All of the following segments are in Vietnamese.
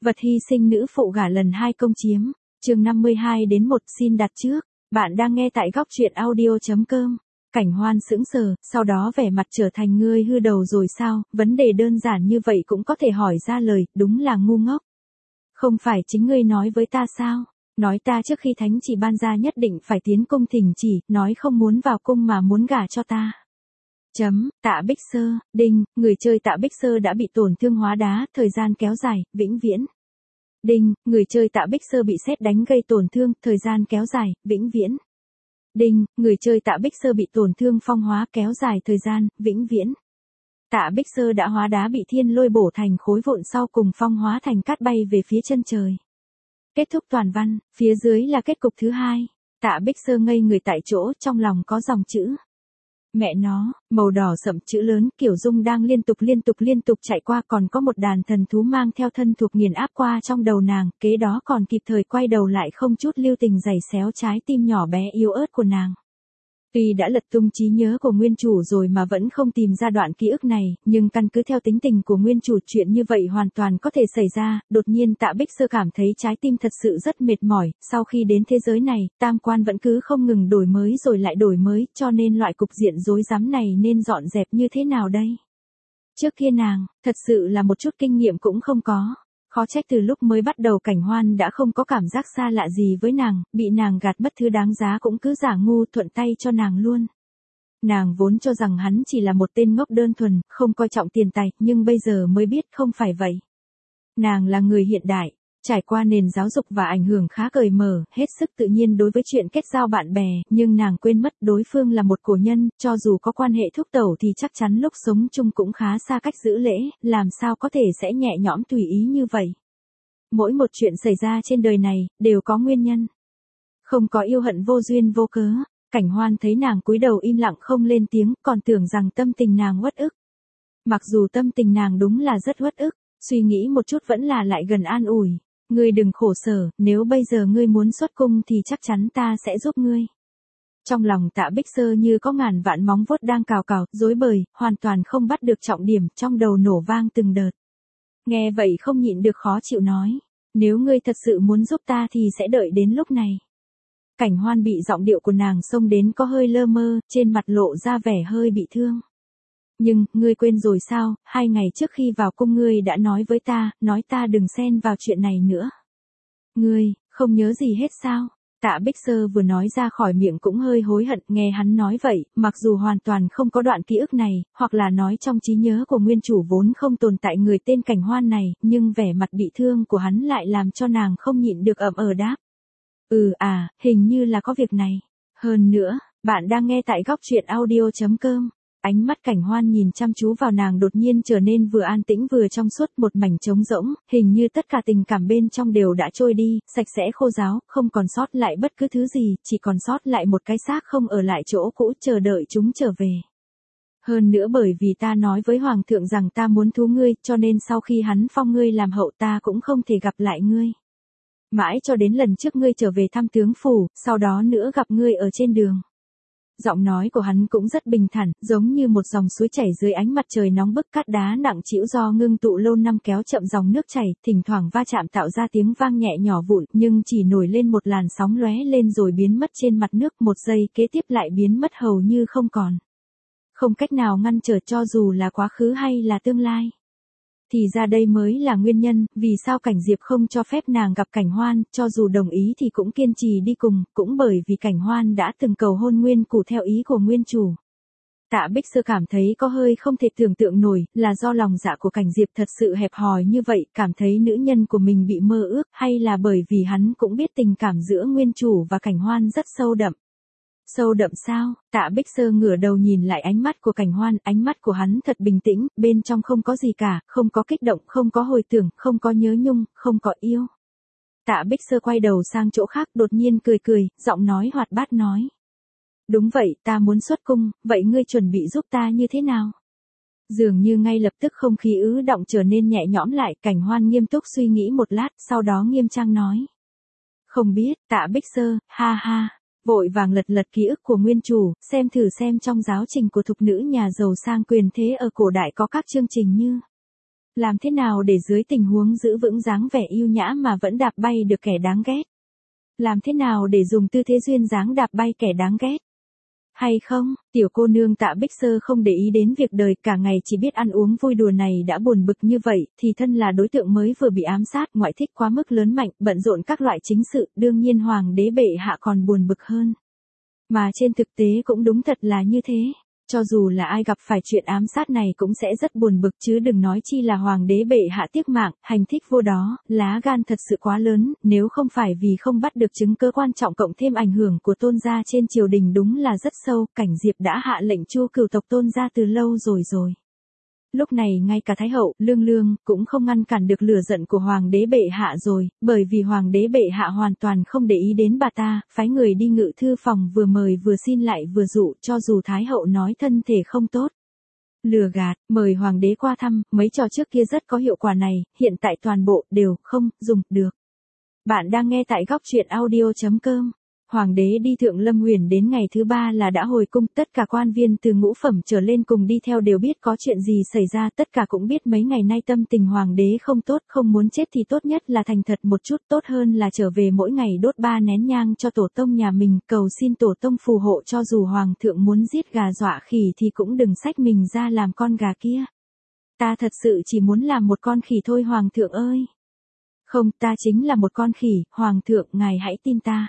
Vật hy sinh nữ phụ gả lần 2 công chiếm. Chương 52-1 xin đặt trước. Bạn đang nghe tại góc truyện audio.com. Cảnh Hoan sững sờ, sau đó vẻ mặt trở thành ngươi hư đầu rồi sao, vấn đề đơn giản như vậy cũng có thể hỏi ra lời, đúng là ngu ngốc. Không phải chính ngươi nói với ta sao? Nói ta trước khi thánh chỉ ban ra nhất định phải tiến cung thỉnh chỉ, nói không muốn vào cung mà muốn gả cho ta. Tạ Bích Sơ, đinh, người chơi Tạ Bích Sơ đã bị tổn thương hóa đá, thời gian kéo dài, vĩnh viễn. Đinh, người chơi Tạ Bích Sơ bị sét đánh gây tổn thương, thời gian kéo dài, vĩnh viễn. Đinh, người chơi Tạ Bích Sơ bị tổn thương phong hóa kéo dài thời gian, vĩnh viễn. Tạ Bích Sơ đã hóa đá bị thiên lôi bổ thành khối vụn sau cùng phong hóa thành cát bay về phía chân trời. Kết thúc toàn văn, phía dưới là kết cục thứ hai. Tạ Bích Sơ ngây người tại chỗ, trong lòng có dòng chữ. Mẹ nó, màu đỏ sậm chữ lớn, Kiểu Dung đang liên tục chạy qua, còn có một đàn thần thú mang theo thân thuộc nghiền áp qua trong đầu nàng, kế đó còn kịp thời quay đầu lại không chút lưu tình giày xéo trái tim nhỏ bé yếu ớt của nàng. Tuy đã lật tung trí nhớ của nguyên chủ rồi mà vẫn không tìm ra đoạn ký ức này, nhưng căn cứ theo tính tình của nguyên chủ chuyện như vậy hoàn toàn có thể xảy ra. Đột nhiên Tạ Bích Sơ cảm thấy trái tim thật sự rất mệt mỏi, sau khi đến thế giới này, tam quan vẫn cứ không ngừng đổi mới rồi lại đổi mới, cho nên loại cục diện rối rắm này nên dọn dẹp như thế nào đây? Trước kia nàng, thật sự là một chút kinh nghiệm cũng không có. Khó trách từ lúc mới bắt đầu Cảnh Hoan đã không có cảm giác xa lạ gì với nàng, bị nàng gạt mất thứ đáng giá cũng cứ giả ngu thuận tay cho nàng luôn. Nàng vốn cho rằng hắn chỉ là một tên ngốc đơn thuần, không coi trọng tiền tài, nhưng bây giờ mới biết không phải vậy. Nàng là người hiện đại, trải qua nền giáo dục và ảnh hưởng khá cởi mở, hết sức tự nhiên đối với chuyện kết giao bạn bè, nhưng nàng quên mất đối phương là một cổ nhân, cho dù có quan hệ thúc tẩu thì chắc chắn lúc sống chung cũng khá xa cách giữ lễ, làm sao có thể sẽ nhẹ nhõm tùy ý như vậy. Mỗi một chuyện xảy ra trên đời này, đều có nguyên nhân. Không có yêu hận vô duyên vô cớ. Cảnh Hoan thấy nàng cúi đầu im lặng không lên tiếng, còn tưởng rằng tâm tình nàng uất ức. Mặc dù tâm tình nàng đúng là rất uất ức, suy nghĩ một chút vẫn là lại gần an ủi. Ngươi đừng khổ sở, nếu bây giờ ngươi muốn xuất cung thì chắc chắn ta sẽ giúp ngươi. Trong lòng Tạ Bích Sơ như có ngàn vạn móng vuốt đang cào cào, rối bời, hoàn toàn không bắt được trọng điểm, trong đầu nổ vang từng đợt. Nghe vậy không nhịn được khó chịu nói, nếu ngươi thật sự muốn giúp ta thì sẽ đợi đến lúc này. Cảnh Hoan bị giọng điệu của nàng xông đến có hơi lơ mơ, trên mặt lộ ra vẻ hơi bị thương. Nhưng, ngươi quên rồi sao, 2 ngày trước khi vào cung ngươi đã nói với ta, nói ta đừng xen vào chuyện này nữa. Ngươi, không nhớ gì hết sao? Tạ Bích Sơ vừa nói ra khỏi miệng cũng hơi hối hận, nghe hắn nói vậy, mặc dù hoàn toàn không có đoạn ký ức này, hoặc là nói trong trí nhớ của nguyên chủ vốn không tồn tại người tên Cảnh Hoan này, nhưng vẻ mặt bị thương của hắn lại làm cho nàng không nhịn được ậm đáp. Hình như là có việc này. Hơn nữa, bạn đang nghe tại góc truyện audio.com. Ánh mắt Cảnh Hoan nhìn chăm chú vào nàng đột nhiên trở nên vừa an tĩnh vừa trong suốt, một mảnh trống rỗng, hình như tất cả tình cảm bên trong đều đã trôi đi, sạch sẽ khô ráo, không còn sót lại bất cứ thứ gì, chỉ còn sót lại một cái xác không ở lại chỗ cũ chờ đợi chúng trở về. Hơn nữa bởi vì ta nói với Hoàng thượng rằng ta muốn thú ngươi, cho nên sau khi hắn phong ngươi làm hậu ta cũng không thể gặp lại ngươi. Mãi cho đến lần trước ngươi trở về thăm tướng phủ, sau đó nữa gặp ngươi ở trên đường. Giọng nói của hắn cũng rất bình thản, giống như một dòng suối chảy dưới ánh mặt trời nóng bức, cát đá nặng trĩu do ngưng tụ lâu năm kéo chậm dòng nước chảy, thỉnh thoảng va chạm tạo ra tiếng vang nhẹ nhỏ vụn, nhưng chỉ nổi lên một làn sóng lóe lên rồi biến mất trên mặt nước, một giây kế tiếp lại biến mất hầu như không còn. Không cách nào ngăn trở cho dù là quá khứ hay là tương lai. Thì ra đây mới là nguyên nhân, vì sao Cảnh Diệp không cho phép nàng gặp Cảnh Hoan, cho dù đồng ý thì cũng kiên trì đi cùng, cũng bởi vì Cảnh Hoan đã từng cầu hôn Nguyên Củ theo ý của nguyên chủ. Tạ Bích Sơ cảm thấy có hơi không thể tưởng tượng nổi, là do lòng dạ của Cảnh Diệp thật sự hẹp hòi như vậy, cảm thấy nữ nhân của mình bị mơ ước, hay là bởi vì hắn cũng biết tình cảm giữa nguyên chủ và Cảnh Hoan rất sâu đậm. Sâu đậm sao? Tạ Bích Sơ ngửa đầu nhìn lại ánh mắt của Cảnh Hoan, ánh mắt của hắn thật bình tĩnh, bên trong không có gì cả, không có kích động, không có hồi tưởng, không có nhớ nhung, không có yêu. Tạ Bích Sơ quay đầu sang chỗ khác, đột nhiên cười, giọng nói hoạt bát nói. Đúng vậy, ta muốn xuất cung, vậy ngươi chuẩn bị giúp ta như thế nào? Dường như ngay lập tức không khí ứ động trở nên nhẹ nhõm lại, Cảnh Hoan nghiêm túc suy nghĩ một lát, sau đó nghiêm trang nói. Không biết, Tạ Bích Sơ, ha ha. Vội vàng lật ký ức của nguyên chủ, xem thử xem trong giáo trình của thục nữ nhà giàu sang quyền thế ở cổ đại có các chương trình như Làm thế nào để dưới tình huống giữ vững dáng vẻ yêu nhã mà vẫn đạp bay được kẻ đáng ghét? Làm thế nào để dùng tư thế duyên dáng đạp bay kẻ đáng ghét? Hay không, tiểu cô nương Tạ Bích Sơ không để ý đến việc đời cả ngày chỉ biết ăn uống vui đùa này đã buồn bực như vậy, thì thân là đối tượng mới vừa bị ám sát, ngoại thích quá mức lớn mạnh, bận rộn các loại chính sự, đương nhiên hoàng đế bệ hạ còn buồn bực hơn. Mà trên thực tế cũng đúng thật là như thế. Cho dù là ai gặp phải chuyện ám sát này cũng sẽ rất buồn bực chứ đừng nói chi là hoàng đế bệ hạ tiếc mạng, hành thích vô đó, lá gan thật sự quá lớn, nếu không phải vì không bắt được chứng cứ quan trọng cộng thêm ảnh hưởng của Tôn gia trên triều đình đúng là rất sâu, Cảnh Diệp đã hạ lệnh chu cửu tộc Tôn gia từ lâu rồi. Lúc này ngay cả Thái hậu, Lương Lương, cũng không ngăn cản được lửa giận của Hoàng đế bệ hạ rồi, bởi vì Hoàng đế bệ hạ hoàn toàn không để ý đến bà ta, phái người đi ngự thư phòng vừa mời vừa xin lại vừa dụ cho dù Thái hậu nói thân thể không tốt. Lừa gạt, mời Hoàng đế qua thăm, mấy trò trước kia rất có hiệu quả này, hiện tại toàn bộ đều không dùng được. Bạn đang nghe tại góc truyện audio.com. Hoàng đế đi Thượng Lâm Uyển đến ngày thứ 3 là đã hồi cung, tất cả quan viên từ ngũ phẩm trở lên cùng đi theo đều biết có chuyện gì xảy ra, tất cả cũng biết mấy ngày nay tâm tình hoàng đế không tốt, không muốn chết thì tốt nhất là thành thật một chút, tốt hơn là trở về mỗi ngày đốt 3 nén nhang cho tổ tông nhà mình, cầu xin tổ tông phù hộ cho dù hoàng thượng muốn giết gà dọa khỉ thì cũng đừng xách mình ra làm con gà kia. Ta thật sự chỉ muốn làm một con khỉ thôi hoàng thượng ơi. Không, ta chính là một con khỉ, hoàng thượng ngài hãy tin ta.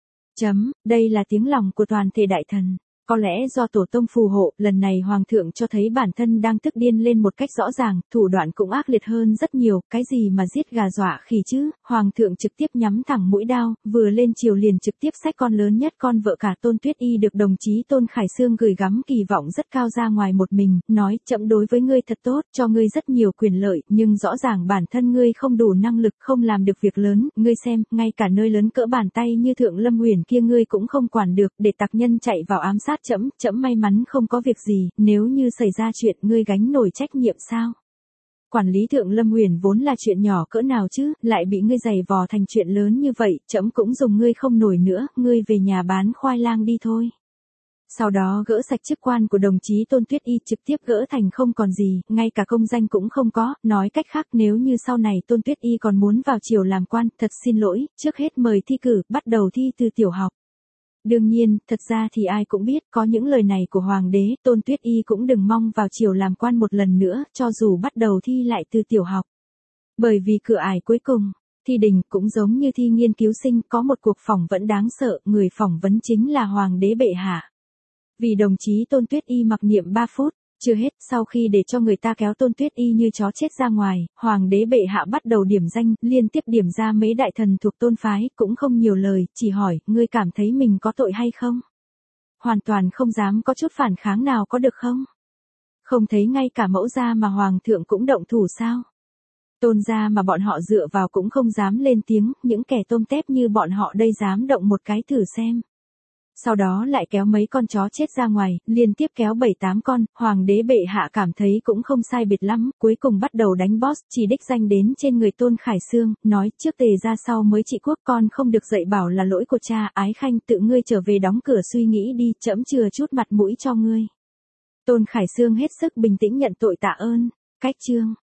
Đây là tiếng lòng của toàn thể đại thần. Có lẽ do tổ tông phù hộ, lần này hoàng thượng cho thấy bản thân đang tức điên lên một cách rõ ràng, thủ đoạn cũng ác liệt hơn rất nhiều, cái gì mà giết gà dọa khỉ chứ, hoàng thượng trực tiếp nhắm thẳng mũi đao, vừa lên triều liền trực tiếp xách con lớn nhất con vợ cả Tôn Tuyết Y được đồng chí Tôn Khải Xương gửi gắm kỳ vọng rất cao ra ngoài một mình, nói, trẫm đối với ngươi thật tốt, cho ngươi rất nhiều quyền lợi, nhưng rõ ràng bản thân ngươi không đủ năng lực, không làm được việc lớn, ngươi xem, ngay cả nơi lớn cỡ bàn tay như Thượng Lâm Uyển kia ngươi cũng không quản được, để tặc nhân chạy vào ám sát trẫm may mắn không có việc gì, nếu như xảy ra chuyện ngươi gánh nổi trách nhiệm sao? Quản lý Thượng Lâm Uyển vốn là chuyện nhỏ cỡ nào chứ, lại bị ngươi giày vò thành chuyện lớn như vậy, trẫm cũng dùng ngươi không nổi nữa, ngươi về nhà bán khoai lang đi thôi. Sau đó gỡ sạch chức quan của đồng chí Tôn Tuyết Y, trực tiếp gỡ thành không còn gì, ngay cả công danh cũng không có, nói cách khác nếu như sau này Tôn Tuyết Y còn muốn vào triều làm quan, thật xin lỗi, trước hết mời thi cử, bắt đầu thi từ tiểu học. Đương nhiên, thật ra thì ai cũng biết, có những lời này của Hoàng đế, Tôn Tuyết Y cũng đừng mong vào triều làm quan một lần nữa, cho dù bắt đầu thi lại từ tiểu học. Bởi vì cửa ải cuối cùng, thi đình cũng giống như thi nghiên cứu sinh, có một cuộc phỏng vấn đáng sợ, người phỏng vấn chính là Hoàng đế bệ hạ. Vì đồng chí Tôn Tuyết Y mặc niệm 3 phút, chưa hết, sau khi để cho người ta kéo Tôn Tuyết Y như chó chết ra ngoài, Hoàng đế bệ hạ bắt đầu điểm danh, liên tiếp điểm ra mấy đại thần thuộc Tôn phái, cũng không nhiều lời, chỉ hỏi, ngươi cảm thấy mình có tội hay không? Hoàn toàn không dám có chút phản kháng nào có được không? Không thấy ngay cả mẫu gia mà Hoàng thượng cũng động thủ sao? Tôn gia mà bọn họ dựa vào cũng không dám lên tiếng, những kẻ tôm tép như bọn họ đây dám động một cái thử xem. Sau đó lại kéo mấy con chó chết ra ngoài, liên tiếp kéo 7-8 con, Hoàng đế bệ hạ cảm thấy cũng không sai biệt lắm, cuối cùng bắt đầu đánh boss, chỉ đích danh đến trên người Tôn Khải Xương, nói trước tề ra sau mới trị quốc, con không được dạy bảo là lỗi của cha, Ái Khanh tự ngươi trở về đóng cửa suy nghĩ đi, trẫm chừa chút mặt mũi cho ngươi. Tôn Khải Xương hết sức bình tĩnh nhận tội tạ ơn. Cách chương